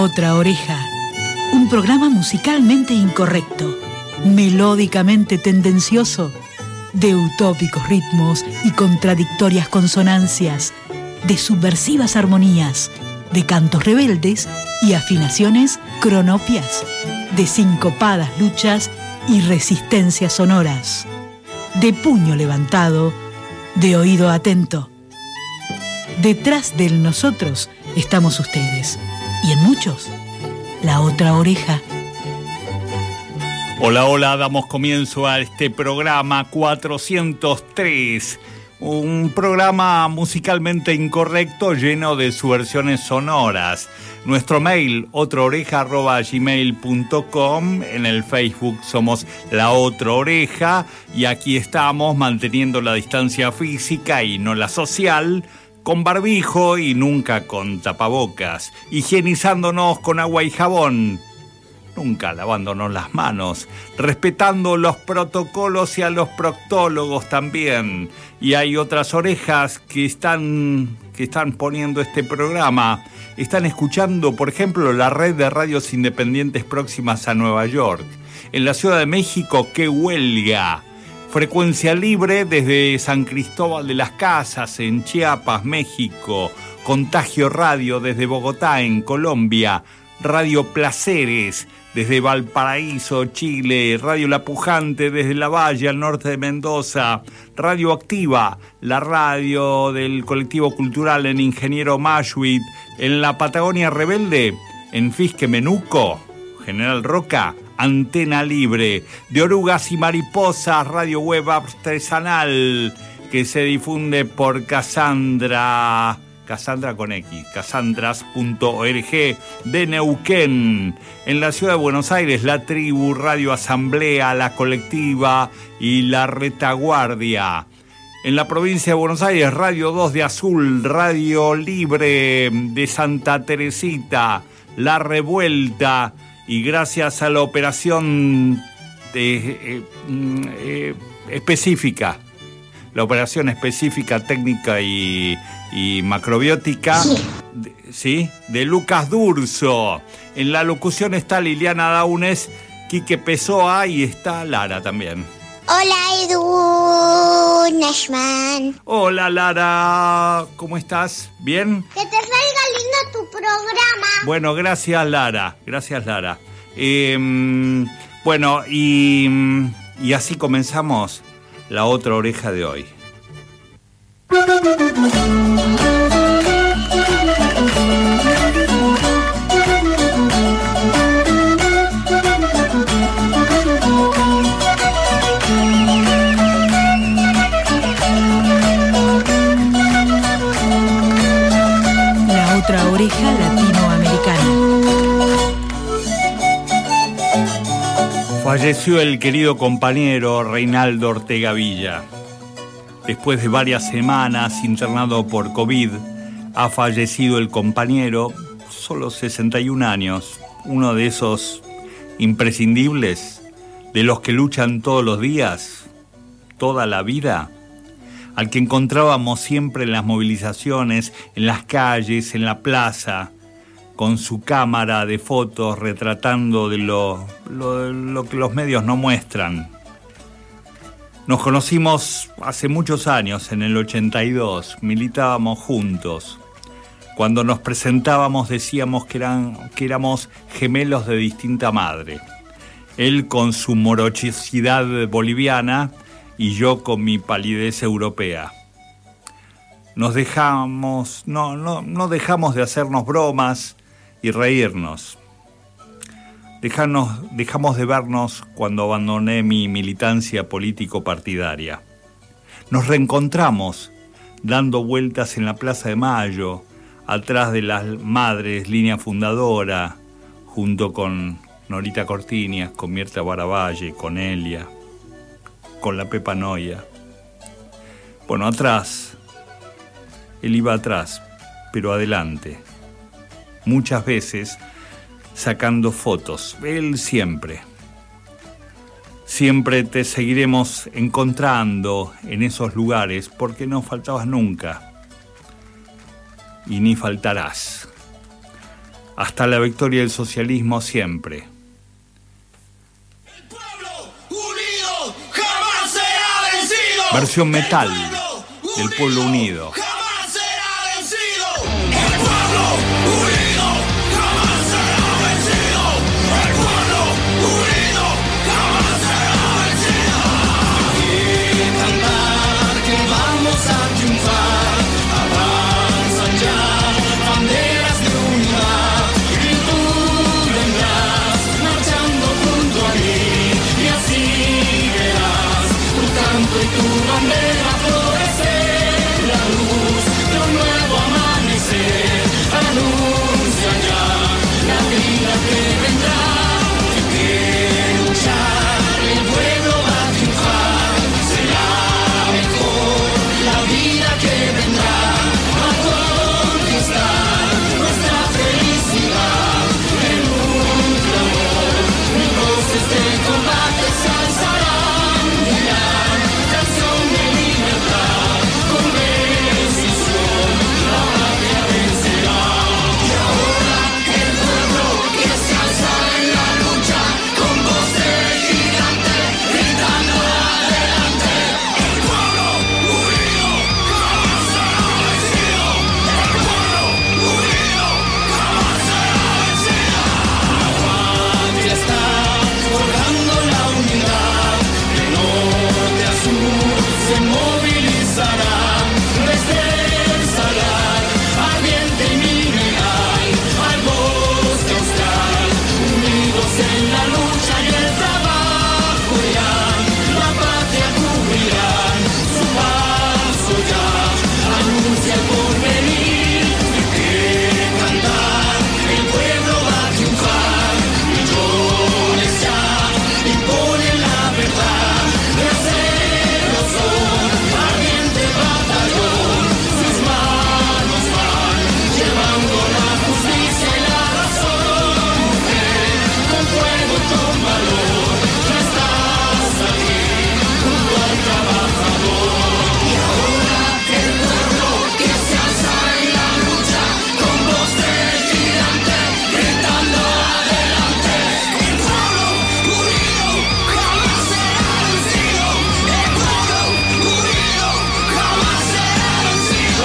otra oreja, un programa musicalmente incorrecto, melódicamente tendencioso, de utópicos ritmos y contradictorias consonancias, de subversivas armonías, de cantos rebeldes y afinaciones cronopias, de sincopadas luchas y resistencias sonoras, de puño levantado, de oído atento. Detrás del nosotros estamos ustedes, y en muchos, la otra oreja. Hola, hola, damos comienzo a este programa 403, un programa musicalmente incorrecto lleno de subversiones sonoras. Nuestro mail, otraoreja@gmail.com, en el Facebook somos La Otra Oreja, y aquí estamos manteniendo la distancia física y no la social, con barbijo y nunca con tapabocas, higienizándonos con agua y jabón, nunca lavándonos las manos, respetando los protocolos y a los proctólogos también. Y hay otras orejas que están poniendo este programa. Están escuchando, por ejemplo, la red de radios independientes próximas a Nueva York. En la Ciudad de México, ¡qué huelga! Frecuencia Libre desde San Cristóbal de las Casas, en Chiapas, México. Contagio Radio desde Bogotá, en Colombia. Radio Placeres desde Valparaíso, Chile. Radio La Pujante desde La Valle, al norte de Mendoza. Radio Activa, la radio del colectivo cultural en Ingeniero Mashuit. En la Patagonia Rebelde, en Fisque Menuco, General Roca. Antena Libre, de Orugas y Mariposas, radio web artesanal, que se difunde por Cassandra con X, cassandras.org, de Neuquén. En la Ciudad de Buenos Aires, La Tribu, Radio Asamblea, La Colectiva y La Retaguardia. En la provincia de Buenos Aires, Radio 2 de Azul, Radio Libre de Santa Teresita, La Revuelta. Y gracias a la operación específica, la operación específica técnica y macrobiótica, de Lucas Durso. En la locución está Liliana Daunes, Quique Pessoa y está Lara también. Hola, Edu Nashman. Hola, Lara, ¿cómo estás? ¿Bien? Que te salga lindo tu programa. Bueno, gracias, Lara. Bueno, y así comenzamos la otra oreja de hoy. La otra oreja latinoamericana. Falleció el querido compañero Reinaldo Ortega Villa. Después de varias semanas internado por COVID, ha fallecido el compañero, solo 61 años, uno de esos imprescindibles, de los que luchan todos los días, toda la vida, al que encontrábamos siempre en las movilizaciones, en las calles, en la plaza, con su cámara de fotos retratando de lo que los medios no muestran. Nos conocimos hace muchos años, en el 82, militábamos juntos. Cuando nos presentábamos decíamos que éramos gemelos de distinta madre. Él con su morochicidad boliviana y yo con mi palidez europea. No dejamos de hacernos bromas y reírnos. Dejamos de vernos cuando abandoné mi militancia político-partidaria. Nos reencontramos dando vueltas en la Plaza de Mayo, atrás de las Madres, línea fundadora, junto con Norita Cortiñas, con Mirta Baravalle, con Elia, con la Pepa Noia. Bueno, atrás, él iba atrás, pero adelante. Muchas veces sacando fotos, él siempre. Siempre te seguiremos encontrando en esos lugares porque no faltabas nunca y ni faltarás. hasta la victoria del socialismo siempre. El pueblo unido jamás será vencido. Versión metal del Pueblo Unido. Jamás será vencido. El pueblo unido jamás será vencido. El pueblo unido jamás será vencido. Hay que cantar que vamos a triunfar. Avanzan ya banderas de unidad y tú vendrás marchando junto a mí y así verás tu canto y tu bandera florecer. La luz de un nuevo amanecer anuncia ya la vida que vendrá. Hay que luchar, el pueblo va a triunfar. Será mejor la vida que vendrá a conquistar nuestra felicidad. En un clamor, mil voces de combate se alzarán. Dirán canción de libertad, con decisión la patria vencerá. Y ahora el pueblo que se alza en la lucha, con voz de gigante, gritando adelante. El pueblo unido jamás será vencido. El pueblo unido jamás será vencido. La patria está forjando la unidad, de norte a sur se movilizarán desde el salar ardiente y mineral al bosque austral. Unidos en la lucha y el trabajo irán, la patria cubrirán, su paso ya anuncia el porvenir. Hay que cantar, el pueblo va a triunfar. Millones ya imponen la verdad, guerreros son, ardiente batallón, sus manos van llevando la justicia y la razón. Mujer, con fuego y con valor, ya estás aquí junto al trabajador. Y ahora el pueblo que se alza en la lucha, con voz de gigante, gritando adelante. El pueblo unido jamás será vencido. El pueblo unido jamás será vencido.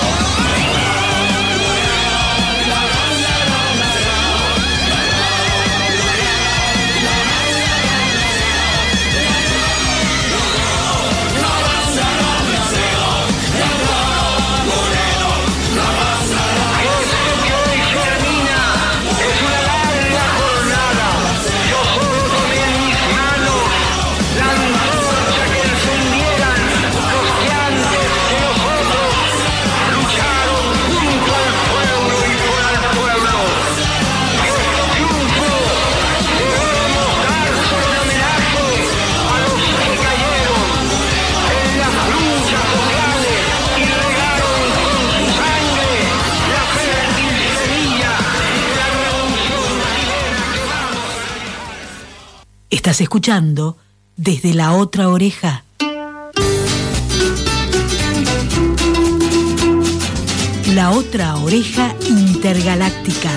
Estás escuchando Desde la Otra Oreja. La Otra Oreja Intergaláctica.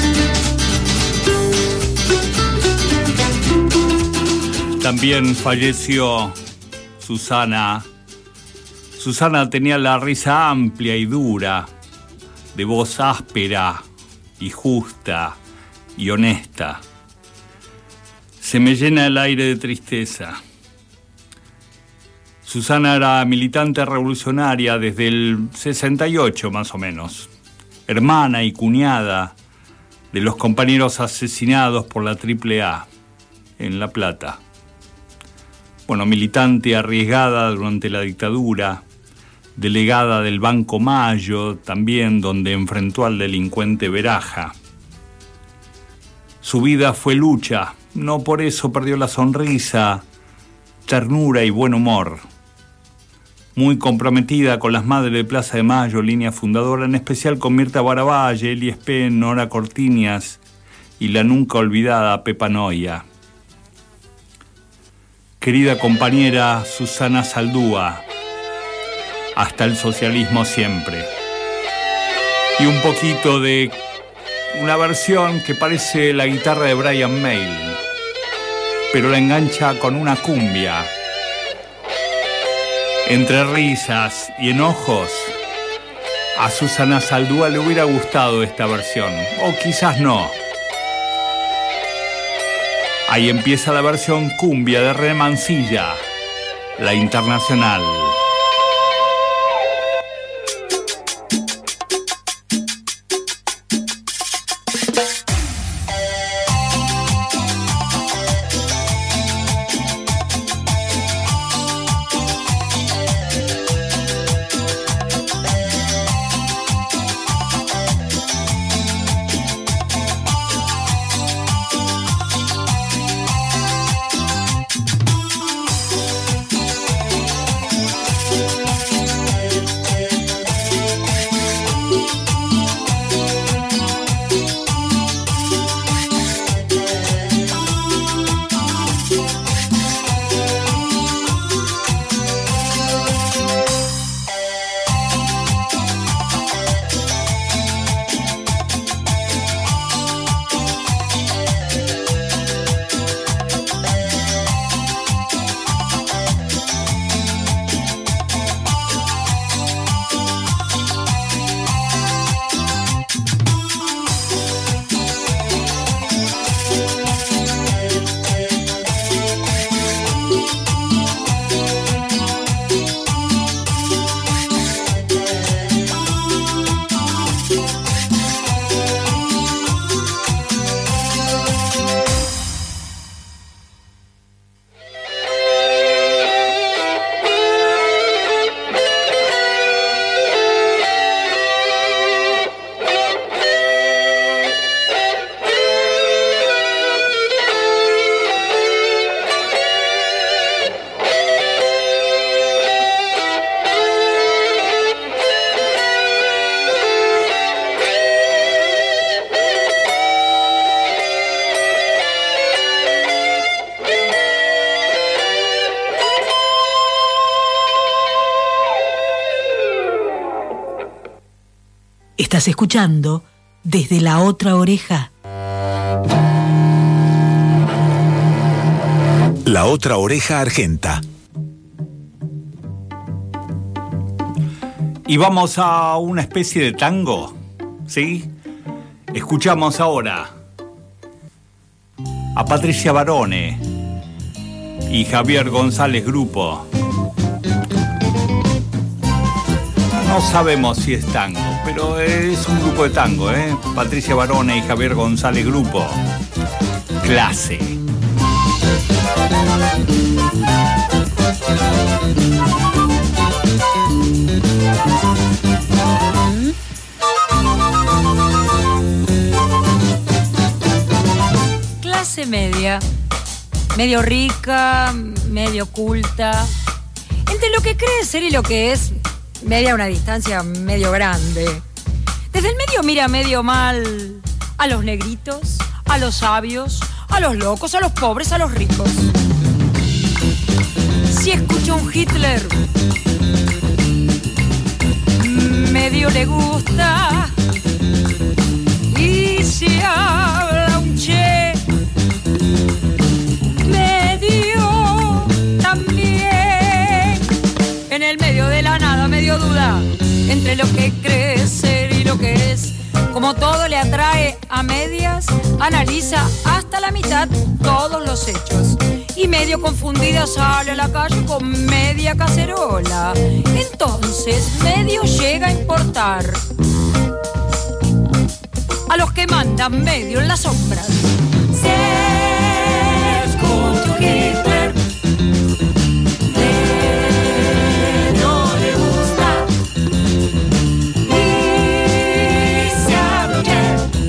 También falleció Susana. Susana tenía la risa amplia y dura, de voz áspera y justa y honesta. Se me llena el aire de tristeza. Susana era militante revolucionaria desde el 68 más o menos, hermana y cuñada de los compañeros asesinados por la AAA en La Plata. Bueno, militante arriesgada durante la dictadura, delegada del Banco Mayo, también donde enfrentó al delincuente Beraja. Su vida fue lucha, no por eso perdió la sonrisa, ternura y buen humor. Muy comprometida con las madres de Plaza de Mayo, línea fundadora, en especial con Mirta Baravalle, Eli Espen, Nora Cortiñas y la nunca olvidada Pepa Noia. Querida compañera Susana Saldúa, hasta el socialismo siempre. Y un poquito de una versión que parece la guitarra de Brian May, pero la engancha con una cumbia. Entre risas y enojos, a Susana Zaldúa le hubiera gustado esta versión, o quizás no. Ahí empieza la versión cumbia de René Mansilla, la internacional. Estás escuchando Desde la Otra Oreja. La Otra Oreja Argenta. Y vamos a una especie de tango, ¿sí? Escuchamos ahora a Patricia Barone y Javier González Grupo. No sabemos si es tango, pero es un grupo de tango, ¿eh? Patricia Barone y Javier González Grupo. Clase. Clase media, medio rica, medio culta, entre lo que cree ser y lo que es, media una distancia medio grande. Desde el medio mira medio mal a los negritos, a los sabios, a los locos, a los pobres, a los ricos. Si escucha un Hitler, medio le gusta. Y si habla un Che, medio también. En el medio de la nada, medio duda entre lo que cree ser y lo que es. Como todo le atrae a medias, analiza hasta la mitad todos los hechos. Y medio confundida sale a la calle con media cacerola. Entonces medio llega a importar a los que mandan medio en las sombras. Se escucha un Hitler, no le gusta. Y se habla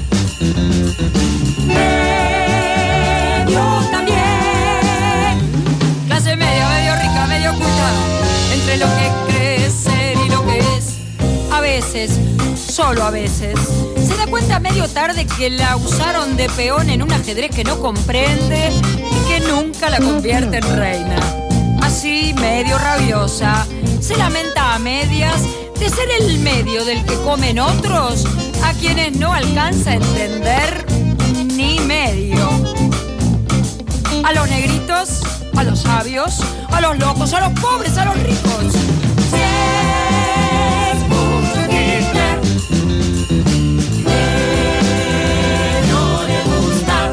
medio también. Clase media, medio rica, medio culta, entre lo que cree ser y lo que es. A veces, solo a veces, se da cuenta medio tarde que la usaron de peón en un ajedrez que no comprende y que nunca la convierte en reina. Así, medio rabiosa, se lamenta a medias, de ser el medio del que comen otros, a quienes no alcanza a entender ni medio. A los negritos, a los sabios, a los locos, a los pobres, a los ricos. Si es mucho Hitler, que no le gusta,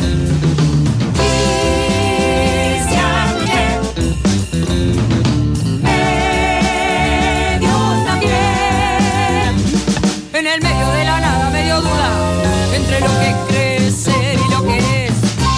y se abre medio también. En el medio de la nada, medio duda, entre lo que cree ser y lo que es.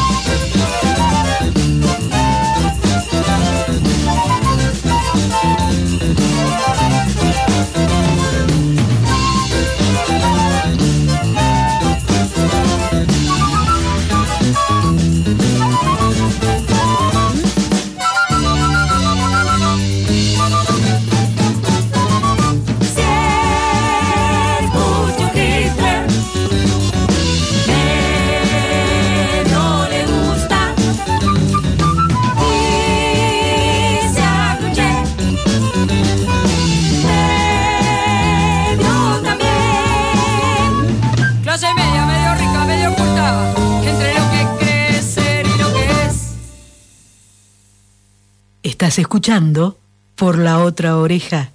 Estás escuchando Por la Otra Oreja.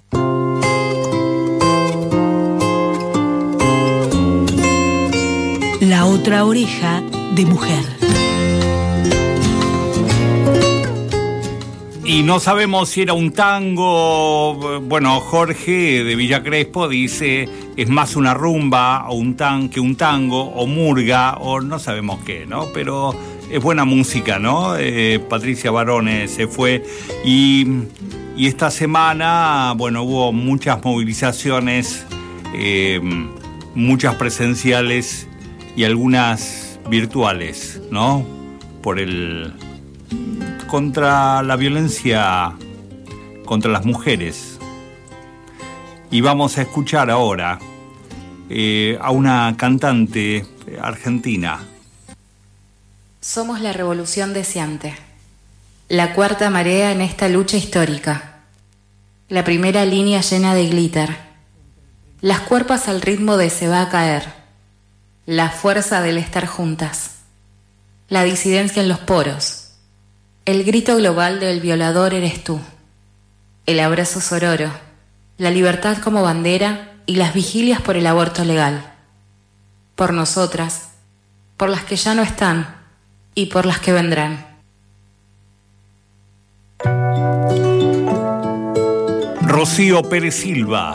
La Otra Oreja de Mujer. Y no sabemos si era un tango. Bueno, Jorge de Villa Crespo dice es más una rumba o que un tango o murga o no sabemos qué, ¿no? Pero es buena música, ¿no? Patricia Barone se fue y esta semana, bueno, hubo muchas movilizaciones, muchas presenciales y algunas virtuales, ¿no? Contra la violencia contra las mujeres. Y vamos a escuchar ahora a una cantante argentina. Somos la revolución deseante, la cuarta marea en esta lucha histórica, la primera línea llena de glitter, las cuerpas al ritmo de se va a caer, la fuerza del estar juntas, la disidencia en los poros, el grito global del violador eres tú, el abrazo sororo, la libertad como bandera y las vigilias por el aborto legal, por nosotras, por las que ya no están, y por las que vendrán. Rocío Pérez Silva,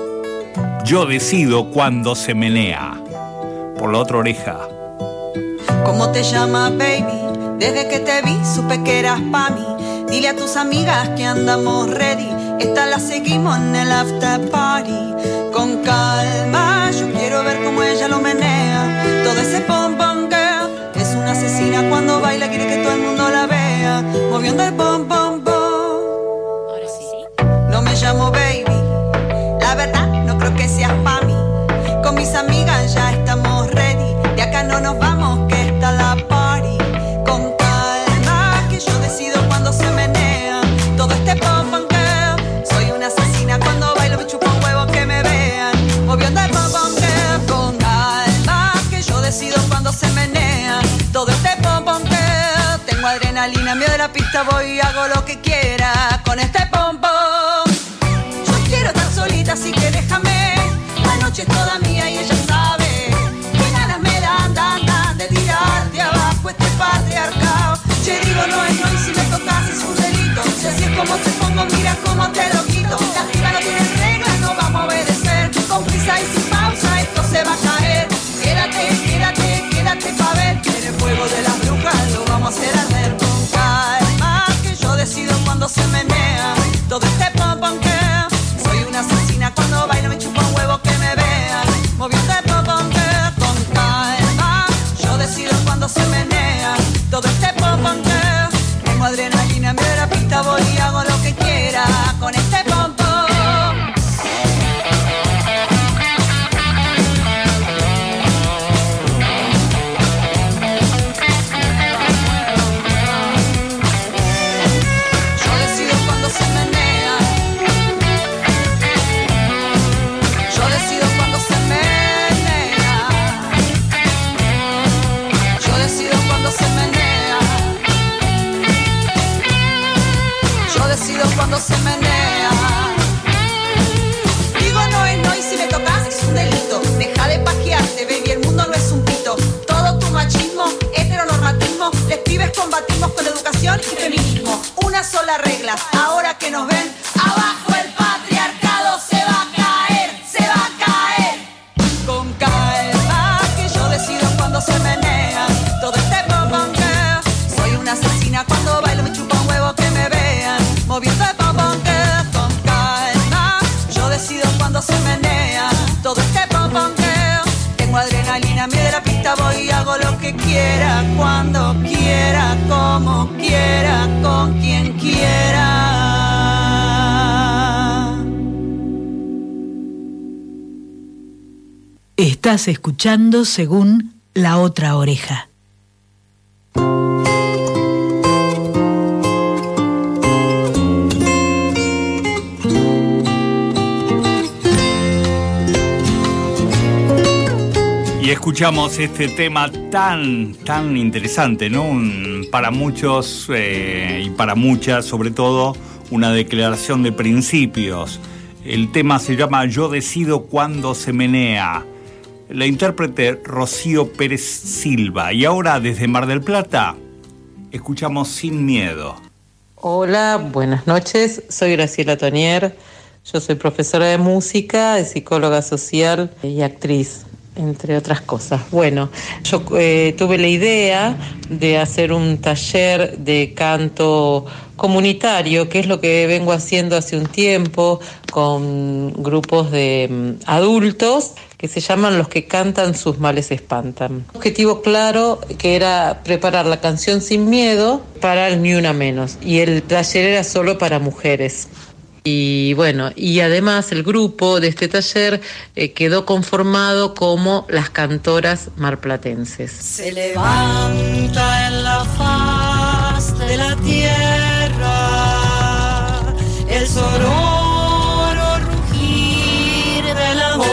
yo decido cuando se menea. Por la Otra Oreja. ¿Cómo te llamas, baby? Desde que te vi supe que eras pa' mí. Dile a tus amigas que andamos ready. Esta la seguimos en el after party. Con calma, yo quiero ver cómo ella lo menea. Todo ese pom pom girl es una asesina cuando baila, quiere que todo el mundo la vea. Moviendo el pom pom pom. Ahora sí. No me llamo baby, la verdad no creo que seas pa' mí. Con mis amigas ya estamos ready. De acá no nos vamos que está la party. Con calma, que yo decido cuando se menea. Todo este pom pom girl. Soy una asesina cuando bailo, me chupa un huevo que me vean. Moviendo el pom pom girl. Con calma, que yo decido cuando se menea. Todo este pom pom girl. Tengo adrenalina, en medio de la pista voy y hago lo que quiera. Con este pom pom. Yo quiero estar solita, así que déjame. La noche es toda mía y ella sabe. Que ganas me dan de tirarte abajo este patriarcado. Che, digo, no es no, y si me tocas es un delito. Si así es como te pongo, mira cómo te lo quito. La piba no tiene reglas, no vamos a obedecer. Con prisa y sin pausa esto se va a caer. Quédate pa' ver. En el fuego de las brujas lo vamos a hacer arder. Con calma, que yo decido cuando se menea. Todo este pom pom que soy una asesina cuando bailo, me chupa un huevo que me vean. Moviendo el pom pom que con calma, yo decido cuando se menea. Todo este pom pom que tengo adrenalina, en medio de la pista voy y hago lo que quiera. Con este pom pom. Yo decido cuando se menea. todo lo que quiera, cuando quiera, como quiera, con quien quiera. Estás escuchando según La Otra Oreja. Y escuchamos este tema tan interesante, ¿no? Para muchos y para muchas, sobre todo, una declaración de principios. El tema se llama Yo decido cuándo se menea. La intérprete Rocío Pérez Silva. Y ahora, desde Mar del Plata, escuchamos Sin Miedo. Hola, buenas noches. Soy Graciela Tonier. Yo soy profesora de música, de psicóloga social y actriz, entre otras cosas. Bueno, yo tuve la idea de hacer un taller de canto comunitario, que es lo que vengo haciendo hace un tiempo con grupos de adultos que se llaman Los que cantan sus males espantan. Un objetivo claro que era preparar la canción Sin Miedo para el Ni Una Menos, y el taller era solo para mujeres. Y bueno, y además el grupo de este taller quedó conformado como las cantoras marplatenses. Se levanta en la faz de la tierra el sonoro rugir del amor.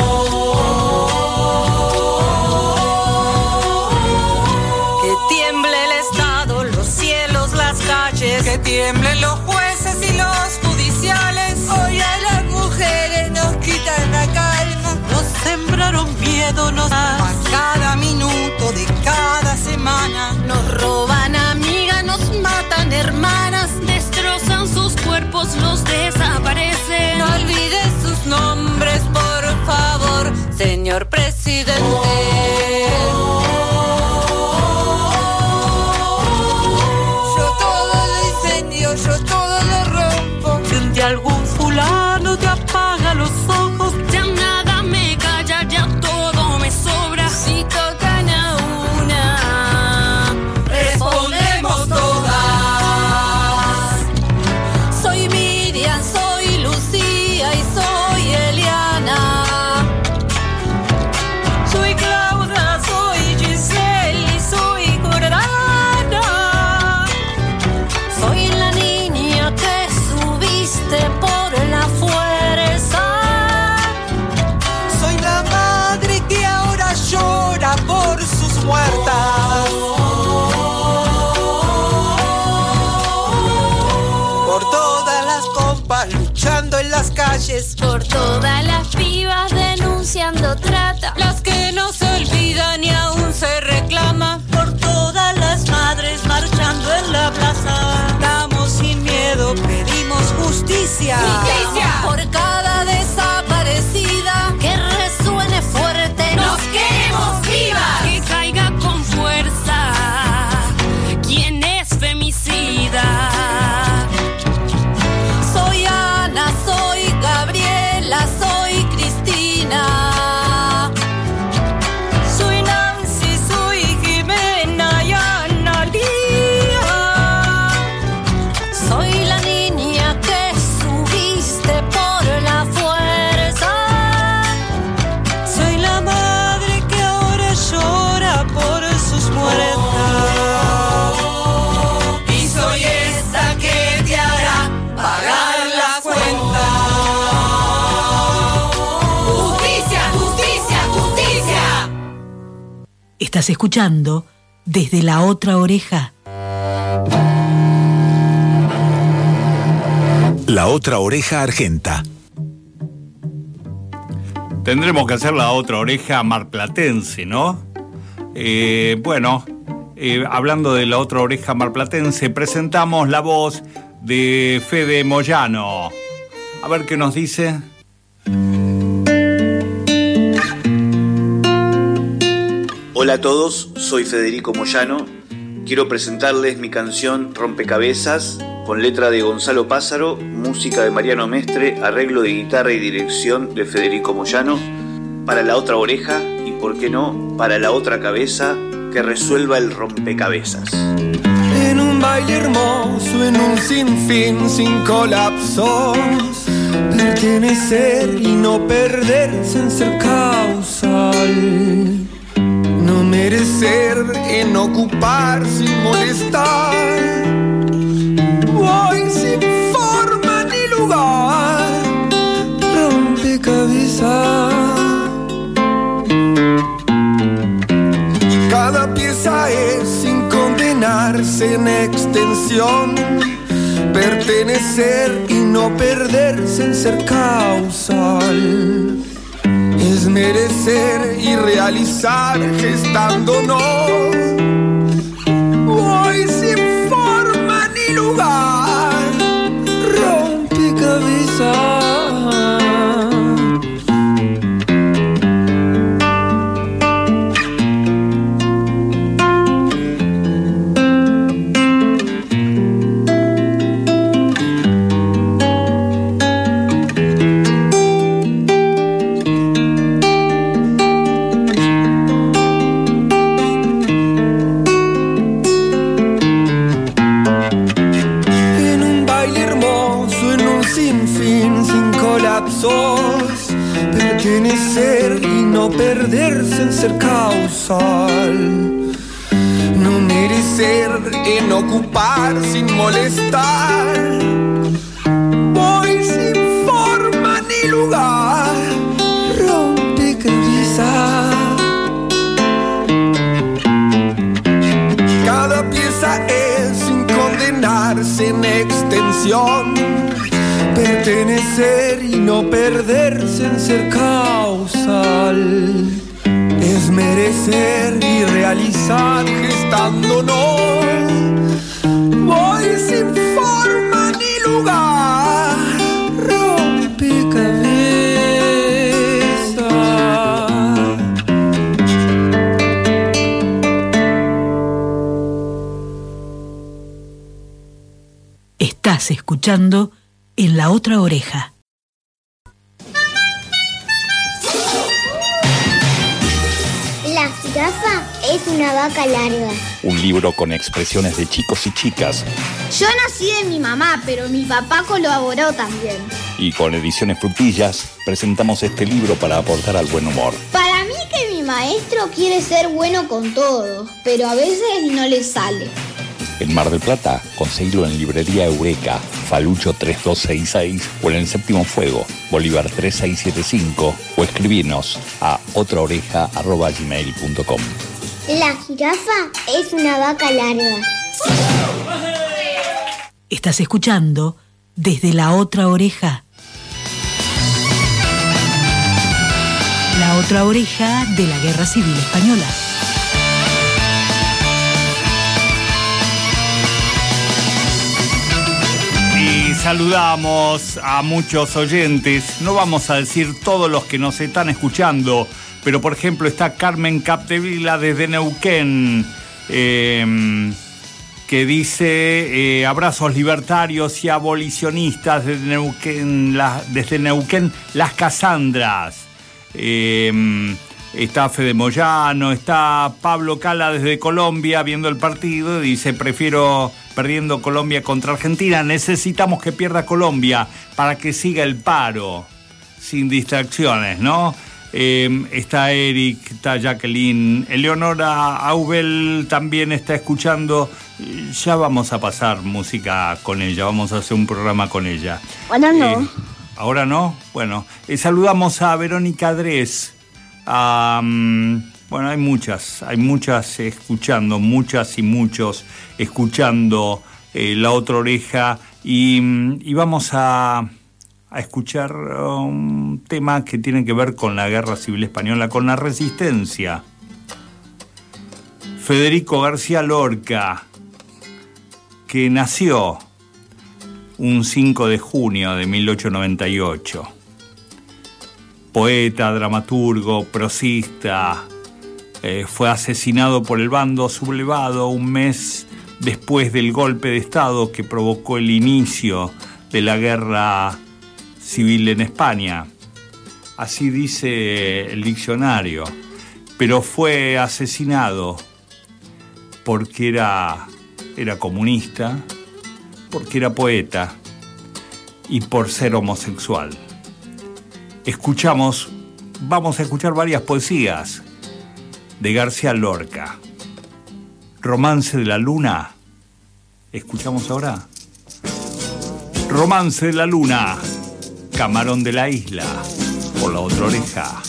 Que tiemble el Estado, los cielos, las calles, que tiemblen los jueces y los judiciales. Hoy a las mujeres nos quitan la calma, nos sembraron miedo, a cada minuto de cada semana. Nos roban amigas, nos matan hermanas, destrozan sus cuerpos, los desaparecen. No olviden sus nombres, por favor, señor presidente. Yo todo lo incendio, yo todo lo rompo. Si un día algún fulano te apaga los ojos, ya nada me calla, ya todo me sobra. Si tocan a una, respondemos todas. Soy Miriam, soy Lucía y soy Eliana. Soy Claudia, soy Giselle y soy Jordana. Soy la niña que subiste por la fuerza. Soy la madre que ahora llora por sus muertas. Por todas las compas luchando en las calles, Por todas las pibas denunciando trata. las que no se olvidan y aún se reclama. Por todas las madres marchando en la plaza, damos sin miedo, pedimos justicia. ¡Justicia! Por cada desaparecida, que resuene fuerte. ¡Nos queremos vivas! Que caiga con fuerza quien es femicida. Soy Ana, soy Gabriela, soy Cristina. Soy Nancy, soy Jimena y Analía. Soy la niña que subiste por la fuerza. Soy la madre que ahora llora por sus muertas. Y soy esa que te hará pagar la cuenta. Justicia, justicia, justicia. Estás escuchando Desde la Otra Oreja. La Otra Oreja Argenta. Tendremos que hacer la otra oreja marplatense, ¿no? Hablando de la otra oreja marplatense, presentamos la voz de Fede Moyano. A ver qué nos dice. Hola a todos, soy Federico Moyano. Quiero presentarles mi canción Rompecabezas, con letra de Gonzalo Pázaro, música de Mariano Mestre, arreglo de guitarra y dirección de Federico Moyano, para la otra oreja y, por qué no, para la otra cabeza que resuelva el rompecabezas. En un baile hermoso, en un sinfín sin colapsos, pertenecer y no perderse en ser causal. No merecer en ocupar sin molestar. Voy sin forma ni lugar, rompecabezas. Cada pieza es sin condenarse en extensión, pertenecer y no perderse en ser causal. Es merecer y realizar gestándonos. Voy sin forma ni lugar, rompecabezas. Pertenecer y no perderse en ser causal. No merecer en ocupar sin molestar. Voy sin forma ni lugar, rompecabezas. Cada pieza es sin condenarse en extensión, pertenecer y no perderse en ser causal. Es merecer y realizar gestándonos. Voy sin forma ni lugar, rompecabezas. Estás escuchando En la otra oreja. La jirafa es una vaca larga. Un libro con expresiones de chicos y chicas. Yo nací de mi mamá, pero mi papá colaboró también. Y con Ediciones Frutillas presentamos este libro para aportar al buen humor. Para mí que mi maestro quiere ser bueno con todos, pero a veces no le sale. En Mar del Plata, conseguilo en Librería Eureka, Falucho 3266 o en el Séptimo Fuego, Bolívar 3675 o escribirnos a otraoreja@gmail.com. La jirafa es una vaca larga. Estás escuchando Desde la otra oreja. La otra oreja de la Guerra Civil Española. Saludamos a muchos oyentes, no vamos a decir todos los que nos están escuchando, pero por ejemplo está Carmen Capdevila desde Neuquén, que dice abrazos libertarios y abolicionistas desde Neuquén, las Casandras. Está Fede Moyano, está Pablo Cala desde Colombia viendo el partido, dice prefiero perdiendo Colombia contra Argentina, necesitamos que pierda Colombia para que siga el paro, sin distracciones, ¿no? Está Eric, está Jacqueline, Eleonora Aubel también está escuchando, ya vamos a pasar música con ella, vamos a hacer un programa con ella. Ahora no. ¿Ahora no? Bueno, saludamos a Verónica Dres. Bueno, hay muchas escuchando, muchas y muchos escuchando La Otra Oreja y vamos a escuchar un tema que tiene que ver con la Guerra Civil Española, con la resistencia. Federico García Lorca, que nació un 5 de junio de 1898. Poeta, dramaturgo, prosista, fue asesinado por el bando sublevado un mes después del golpe de Estado que provocó el inicio de la guerra civil en España. Así dice el diccionario, pero fue asesinado porque era comunista, porque era poeta y por ser homosexual. Vamos a escuchar varias poesías de García Lorca. Romance de la Luna. ¿Escuchamos ahora? Romance de la Luna, Camarón de la Isla, por La Otra Oreja.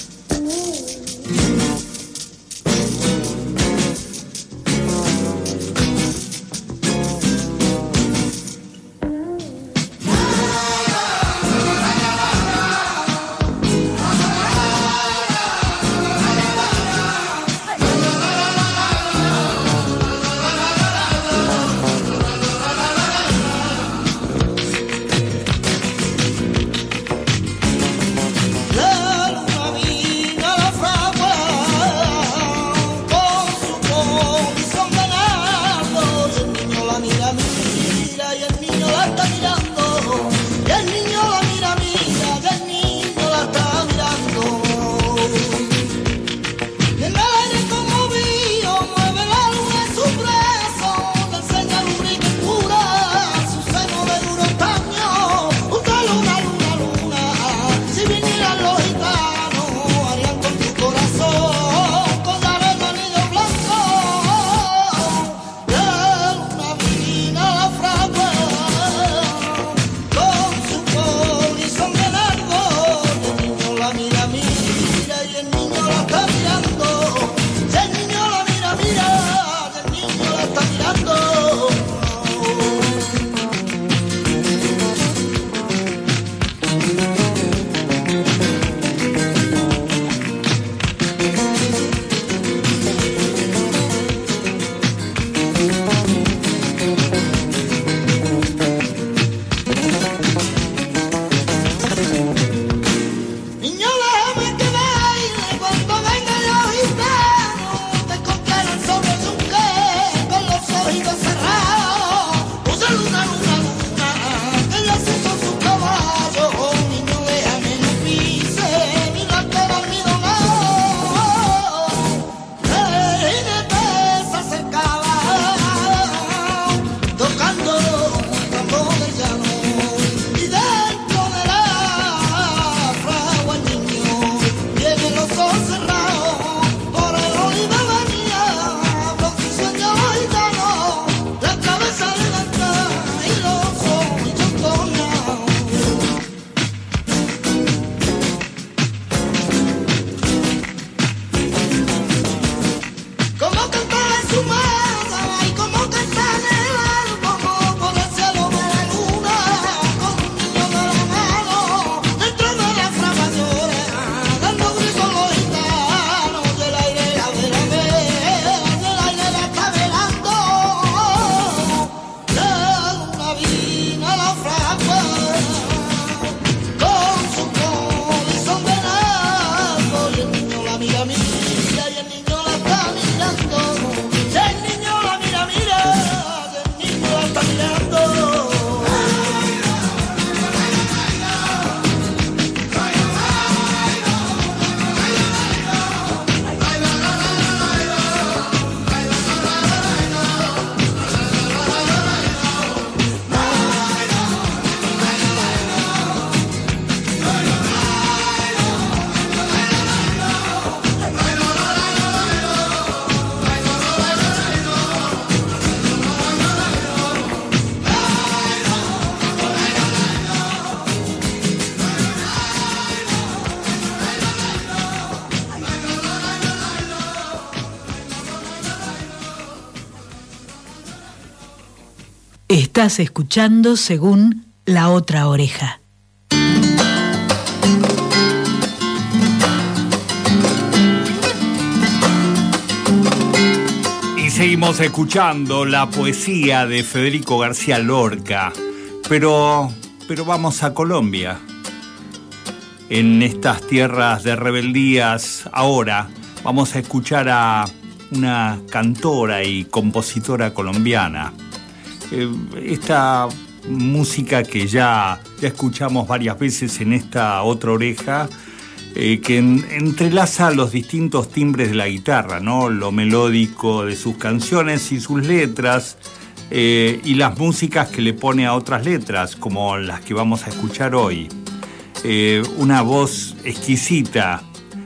Estás escuchando según La Otra Oreja. Y seguimos escuchando la poesía de Federico García Lorca, pero vamos a Colombia. En estas tierras de rebeldías, ahora vamos a escuchar a una cantora y compositora colombiana. Esta música que ya escuchamos varias veces en esta Otra Oreja que entrelaza los distintos timbres de la guitarra, ¿no? Lo melódico de sus canciones y sus letras, y las músicas que le pone a otras letras, como las que vamos a escuchar hoy. Una voz exquisita.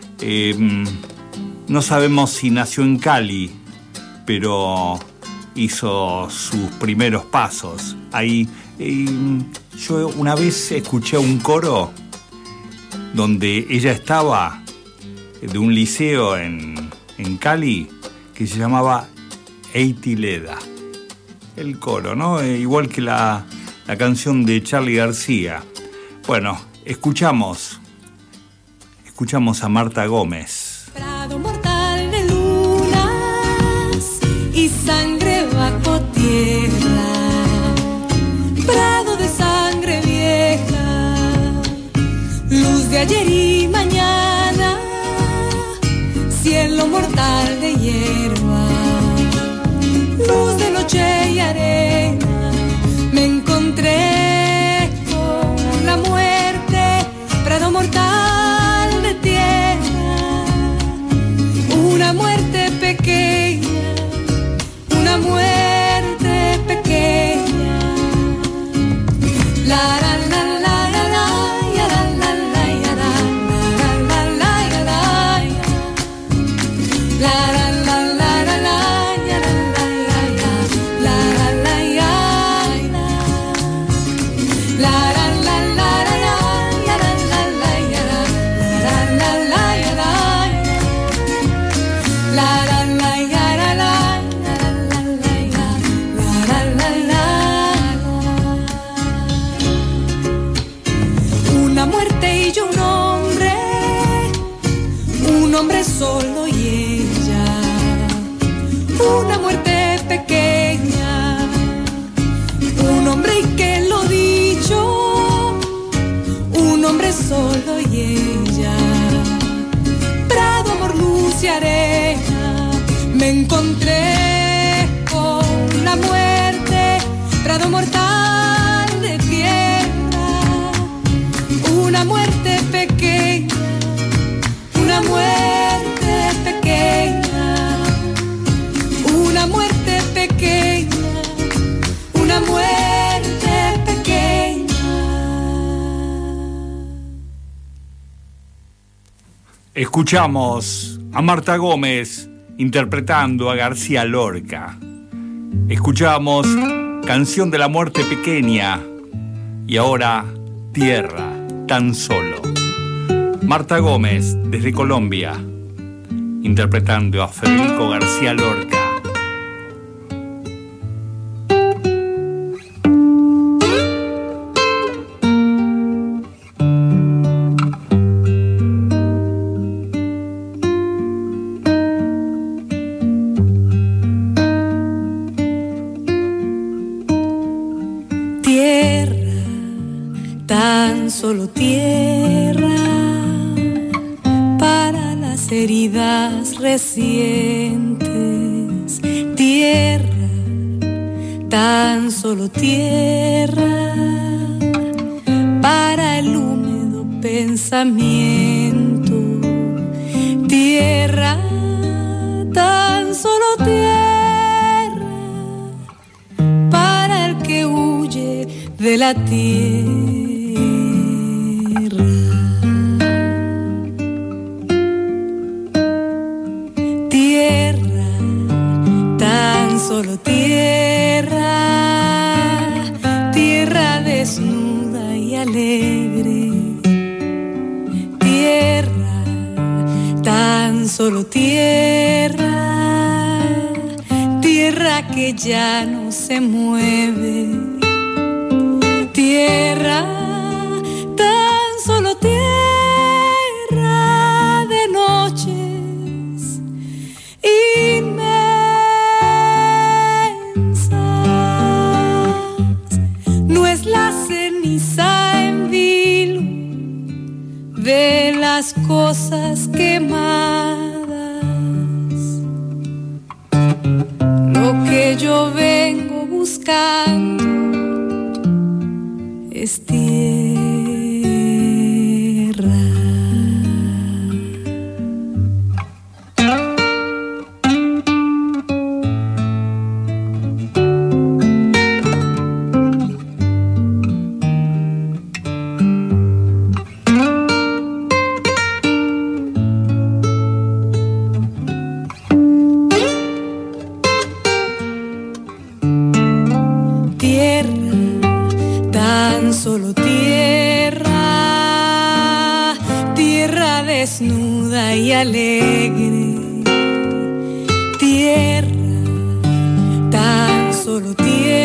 No sabemos si nació en Cali, pero hizo sus primeros pasos ahí. Yo una vez escuché un coro donde ella estaba, de un liceo en Cali, que se llamaba Eitileda. El coro, ¿no? Igual que la canción de Charly García. Bueno, escuchamos a Marta Gómez. Prado mortal de lunas y sangre bajo tierra, prado de sangre vieja, luz de ayer y mañana, cielo mortal de hierba, luz de noche y arena. Me encontré con la muerte, prado mortal de tierra, una muerte pequeña, una muerte pequeña. La la la la la la, ya la la la ya la la la ya la, la la la la la la ya la la la la ya, la la la la la ya la la la ya la la la ya la, la la la ya la la la la la. Una muerte y yo un hombre solo y ella, una muerte pequeña, un hombre y que lo dicho, un hombre solo y ella, prado, amor, luz y arena. Me encontré con la muerte, prado mortal de tierra, una muerte pequeña, una muerte pequeña, una muerte pequeña, una muerte pequeña. Escuchamos a Marta Gómez interpretando a García Lorca. Escuchamos Canción de la Muerte Pequeña y ahora Tierra, tan solo. Marta Gómez, desde Colombia, interpretando a Federico García Lorca. Tierra, tan solo tierra, para las heridas recientes. Tierra, tan solo tierra, para el húmedo pensamiento. Tierra, tan solo tierra, para el que huye de la tierra. Tierra, tan solo tierra, tierra desnuda y alegre. Tierra, tan solo tierra, tierra que ya no se mueve. Tierra, tan solo tierra de noches inmensas. No es la ceniza en vilo de las cosas quemadas lo que yo vengo buscando. Es tierra. desnuda y alegre, tierra, tan solo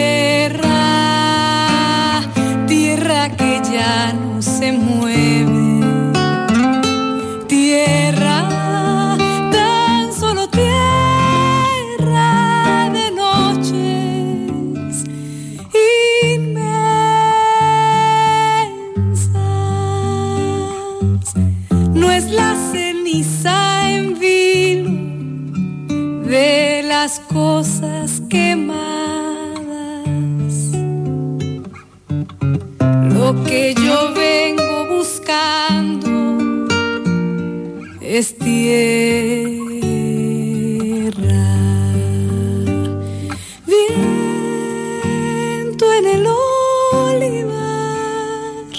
tierra, tierra que ya no se mueve, tierra, tan solo tierra de noches inmensas. No es la ceniza en vilo de las cosas quemadas, lo que yo vengo buscando es tierra. Viento en el olivar,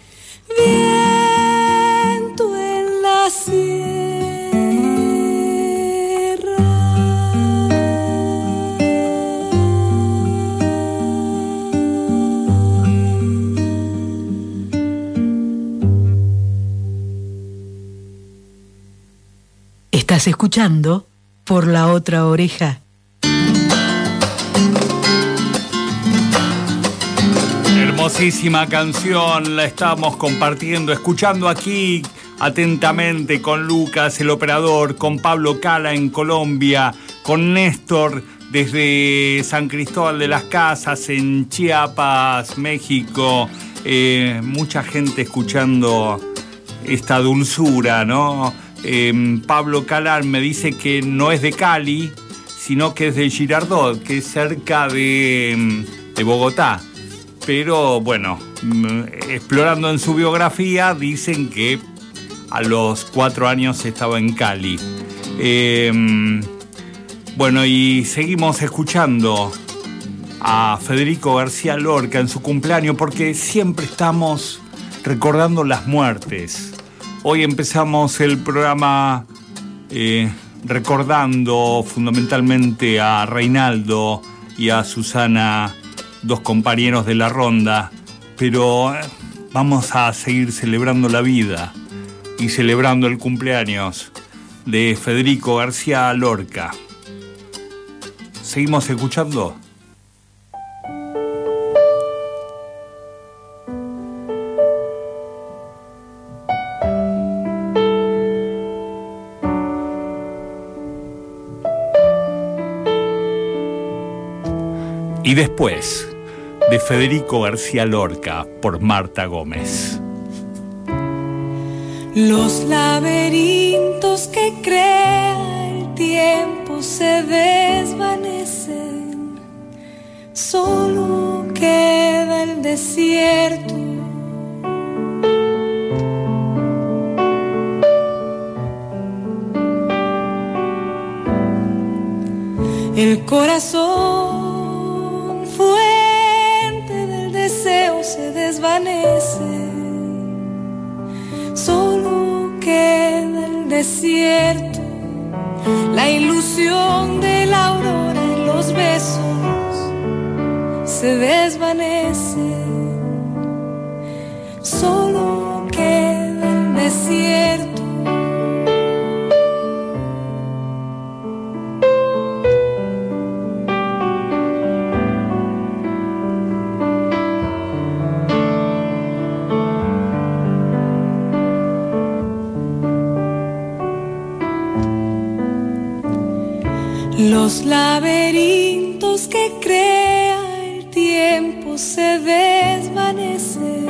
viento en la Estás escuchando Por la Otra Oreja. Hermosísima canción, la estamos compartiendo, escuchando aquí atentamente con Lucas, el operador, con Pablo Cala en Colombia, con Néstor desde San Cristóbal de las Casas en Chiapas, México. Mucha gente escuchando esta dulzura, ¿no? Pablo Cala me dice que no es de Cali, sino que es de Girardot, que es cerca de Bogotá. Pero bueno, explorando en su biografía, dicen que a los 4 años estaba en Cali. Bueno, y seguimos escuchando a Federico García Lorca en su cumpleaños, porque siempre estamos recordando las muertes. Hoy empezamos el programa recordando fundamentalmente a Reinaldo y a Susana, 2 compañeros de la ronda, pero vamos a seguir celebrando la vida y celebrando el cumpleaños de Federico García Lorca. ¿Seguimos escuchando? Y después, de Federico García Lorca, por Marta Gómez. Los laberintos que crea el tiempo se desvanecen, solo queda el desierto. El corazón, fuente del deseo, se desvanece, solo queda el desierto, la ilusión de la aurora y los besos se desvanece, solo queda el desierto. Los laberintos que crea el tiempo se desvanecen,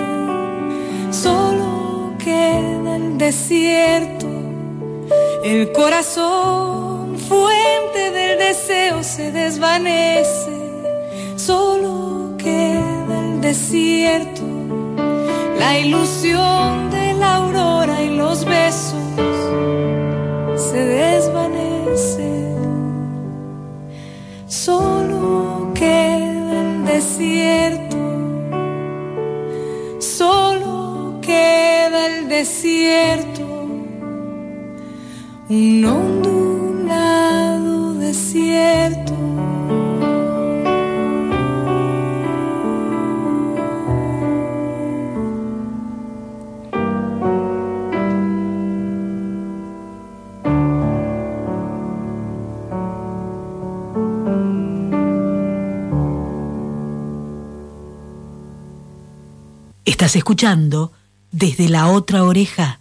solo queda el desierto, el corazón, fuente del deseo, se desvanece, solo queda el desierto, la ilusión de la aurora y los besos se desvanecen. Solo queda el desierto, solo queda el desierto, un ondulado desierto. Estás escuchando Desde la Otra Oreja.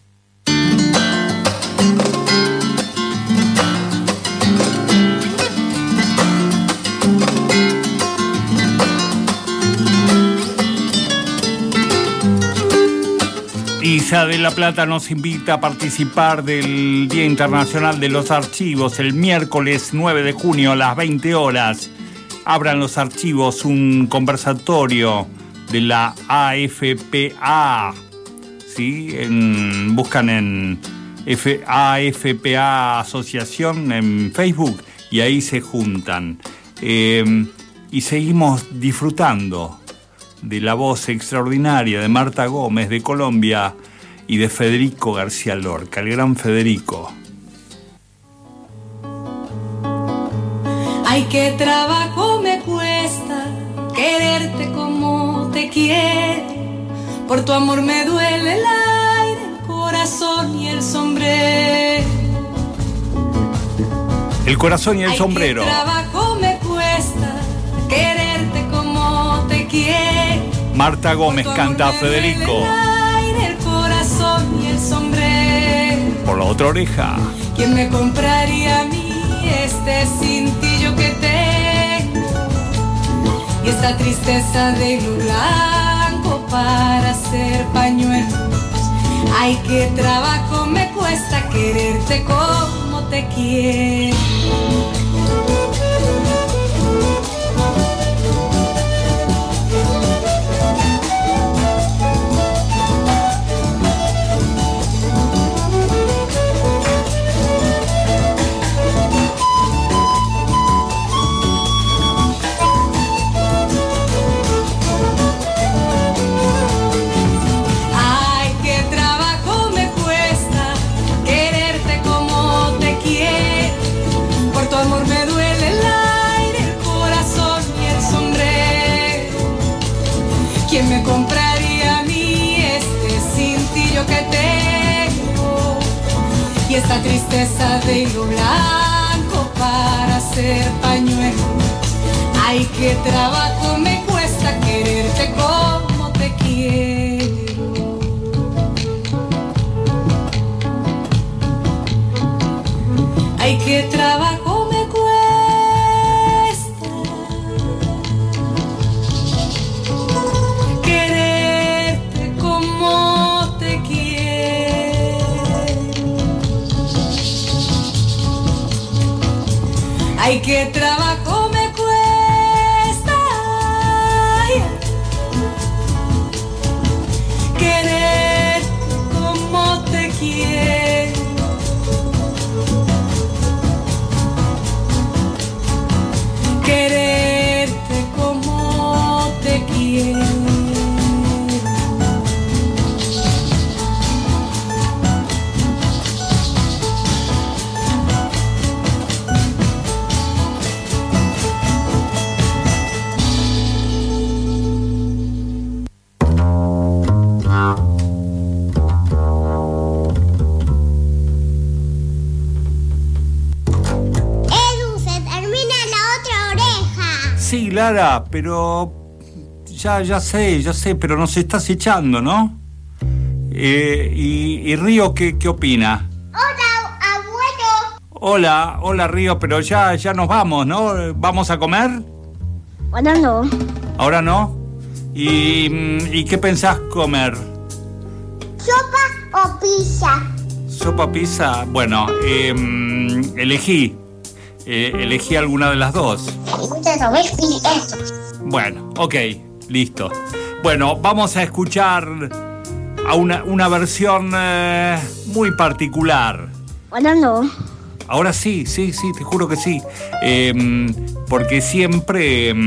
Isa de la Plata nos invita a participar del Día Internacional de los Archivos el miércoles 9 de junio a las 20 horas. Abran los archivos, un conversatorio de la AFPA. ¿Sí? Buscan en AFPA Asociación en Facebook y ahí se juntan. Y seguimos disfrutando de la voz extraordinaria de Marta Gómez de Colombia y de Federico García Lorca, el gran Federico. Ay, qué trabajo me cuesta quererte como te quiero. Por tu amor me duele el aire, el corazón y el sombrero. El corazón y el sombrero. Qué trabajo me cuesta quererte como te quiero. Marta Gómez canta a Federico. El aire, el corazón y el sombrero. Por la otra oreja. ¿Quién me compraría a mí este cintillo que tengo? Y esta tristeza de hilo blanco para hacer pañuelos. Ay, qué trabajo me cuesta quererte como te quiero. ¿Quién me compraría a mí este cintillo que tengo? Y esta tristeza de hilo blanco para hacer pañuelos. Ay, qué trabajo me cuesta quererte como te quiero. Ay, qué trabajo me cuesta quererte como te quiero. Ay, qué trabajo me cuesta quererte como te quiero. Quererte como te quiero. Sí, Lara, pero ya sé, pero nos estás echando, ¿no? Y Río, ¿qué opina? Hola, abuelo. Hola, Río, pero ya nos vamos, ¿no? ¿Vamos a comer? Ahora no. ¿Ahora no? ¿Y qué pensás comer? ¿Sopa o pizza? ¿Sopa, pizza? Bueno, elegí alguna de las dos. Bueno, ok, listo. Bueno, vamos a escuchar a una versión muy particular. Ahora no. Ahora sí, te juro que sí. Porque siempre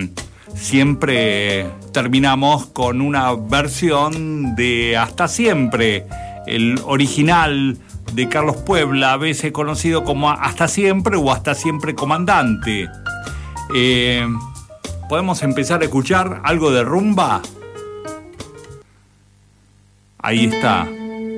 terminamos con una versión de Hasta Siempre, el original de Carlos Puebla, a veces conocido como Hasta Siempre o Hasta Siempre Comandante. ¿Podemos empezar a escuchar algo de rumba? Ahí está.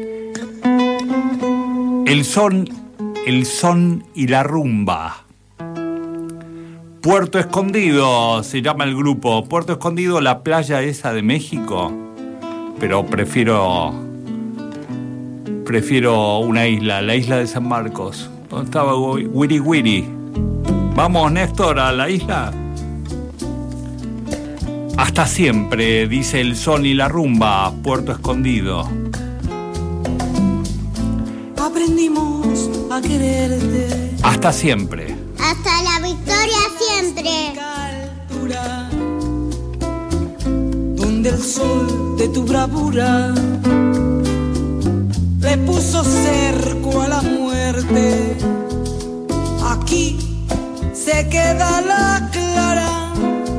El son y la rumba. Puerto Escondido se llama el grupo. Puerto Escondido, la playa esa de México. pero prefiero una isla, la isla de San Marcos, donde estaba Wiri Wiri. Vamos, Néstor, a la isla. Hasta siempre, dice el son y la rumba, Puerto Escondido. Aprendimos a quererte. Hasta siempre. Hasta la victoria siempre. Donde el sol de tu bravura le puso cerco a la muerte. Aquí se queda la clara,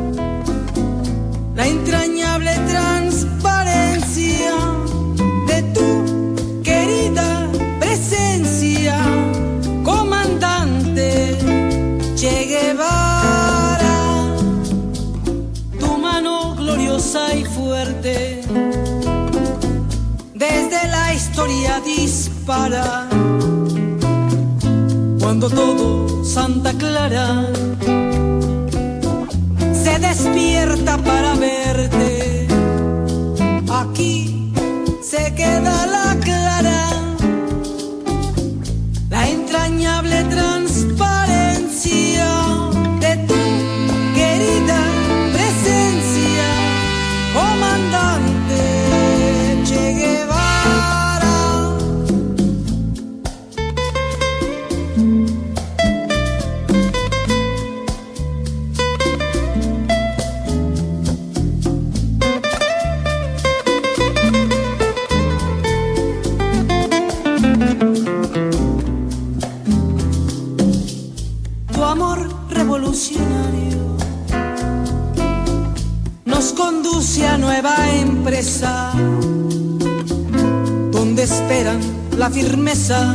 la entrañable transparencia de tu querida presencia, comandante Che Guevara. Tu mano gloriosa y fuerte desde la historia dispara, cuando todo Santa Clara se despierta para verte. Aquí se queda la clara, la entrañable transparencia de tu querida presencia, comandante Che Guevara. Nos conduce a nueva empresa, donde esperan la firmeza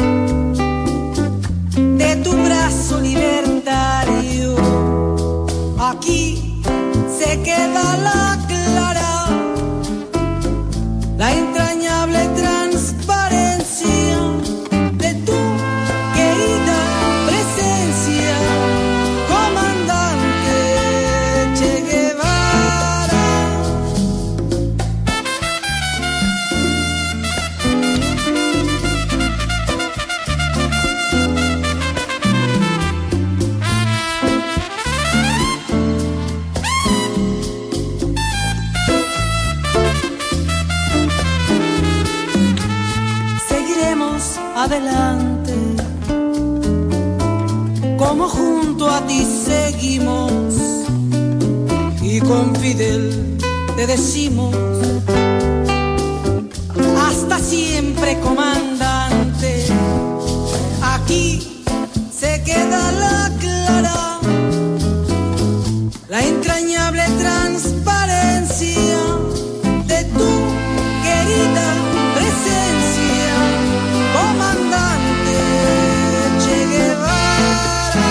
de tu brazo libertario. Aquí se queda la clara, la entrañable transparencia de tu querida presencia, comandante Che Guevara. Seguiremos adelante, como junto a ti seguimos, y con Fidel te decimos: hasta siempre, comandante. Aquí se queda la clara, la entrañable transparencia de tu querida presencia, comandante Che Guevara.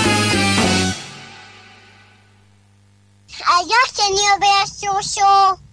Adiós, señor Beatriz.